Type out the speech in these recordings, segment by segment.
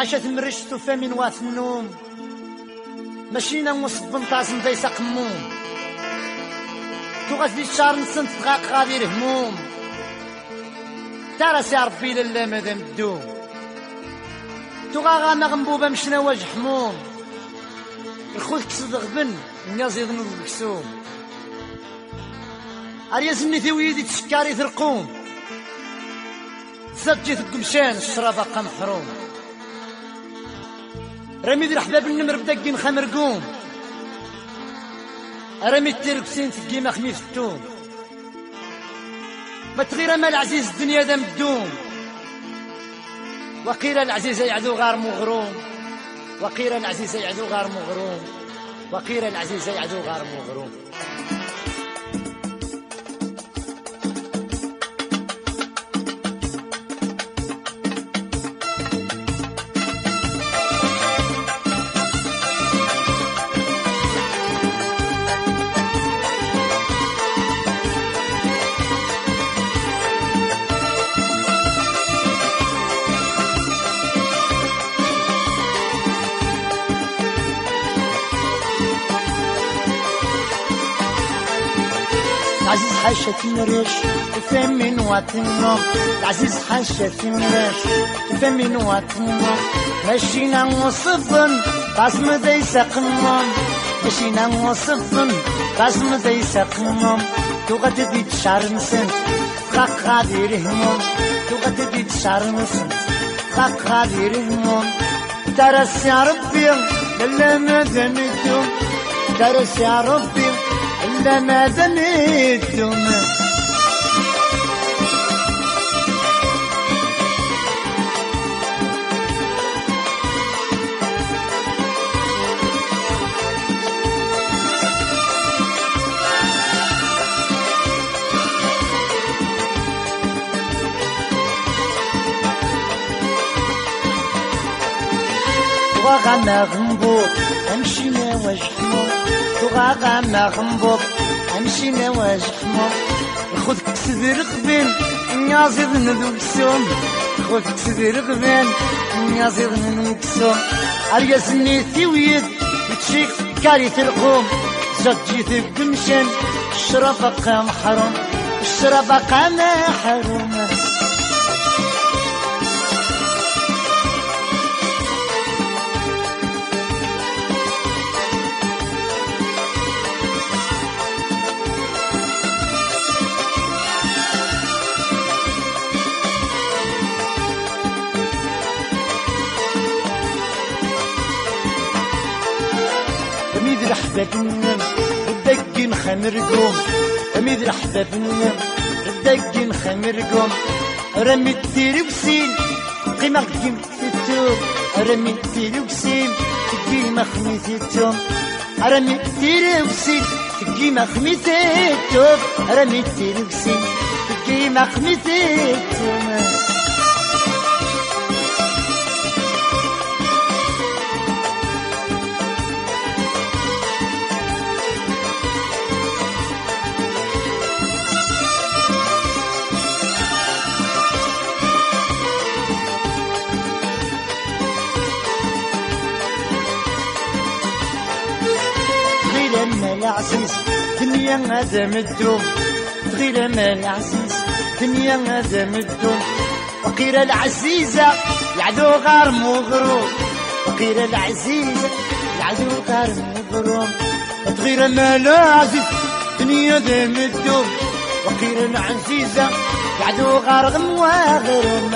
حاشا تمرش توفى من وات النوم ماشينا مصب نطاس نديس قموم تغاس دي الشهر نسنت تغاق غادي هموم ترى سي ربي لالا مادام الدوم تغا غانا غنبوبه مشنا واجه حموم الخوذ كسد غبن الناس يظنوا بالكسوم ارياس مني ويدي تشكاري ترقوم زجيت القمشان الشراب بقى محروم رميد الحباب النمر بدقين خمرقوم رميد تيركسين تقيمة خميس التوم ما تغير مال عزيز الدنيا دام الدوم وقيل العزيز يعدو غار مغروم وقيل العزيز يعدو غار مغروم وقيل العزيز يعدو غار مغروم العزيز حاشا تنرش تفهمين واتنم العزيز حاشا تنرش تفهمين واتنم ماشينا وصفن قاسم ديسا قمم ماشينا وصفن قاسم ديسا قمم تغد بيت شعر نسنت خاق غادي رهمم تغد بيت شعر نسنت خاق غادي رهمم ترس يا ربي لالا مادام الدوم ترس يا ربي إلا ما زنيتم وغانا غنبوط امشينا وجحمو وغانا غنبوط امشينا وجحمو خذ كسد رغبين نيازي ذنب كسوم خذ كسد رغبين نيازي ذنب كسوم ارياس نيتي ويد يتشيك كاري ترقوم زجيت بمشن الشراب بقى محروم الشراب بقى محروم رميد الحباب النم ردقين خمرقوم رميد الحباب النم ردقين خمرقوم رميد تيري وسين قيمة قيمة التوم رميد تيري وسين قيمة خميس التوم رميد تيري وسين قيمة خميس التوم رميد تيري وسين قيمة خميس التوم لما العزيز دنيا هذا مدوم تغي لما العزيز دنيا هذا مدوم وقيل العزيزة يعدو غار مغروم وقيل العزيزة يعدو غار مغروم تغي لما العزيز دنيا ذا مدوم وقيل العزيزة يعدو غار مغروم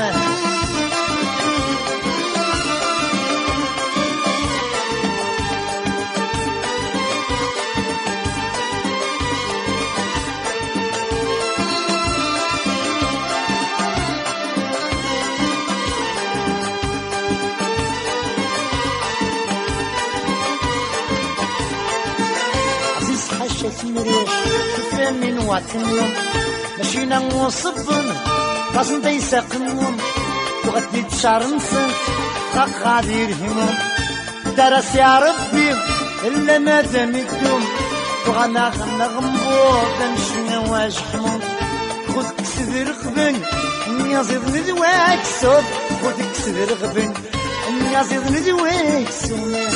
تمريش تفهمين واتنم ماشينا وصبن قاسم ديسا قمم وغدي تشعر نسنت خاق غادي رهمم درس يا ربي إلا ما دام الدوم وغانا غنبوط نمشينا واجحمم خذ كسد رغبن نيازي ذنواك صوب خذ كسد رغبن يزيد ندويك سومي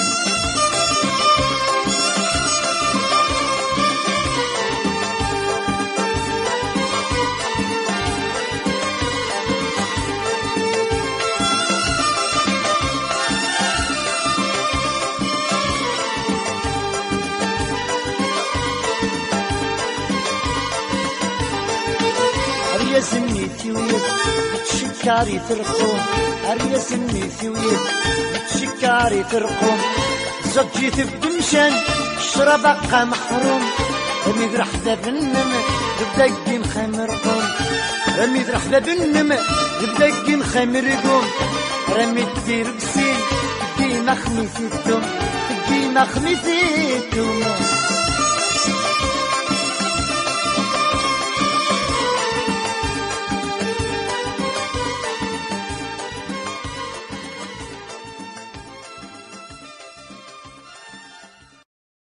أريس النيتي ويد بتشكاري ترقوم أريس النيتي ويد بتشكاري ترقوم زوجي تبدمشان شرب بقى محروم رمي ذرح ذاب النم بدقين خمركم رمي ذرح ذاب النم بدقين خمركم رمي تدير بسين ديما خميسيتم ديما خميسيتم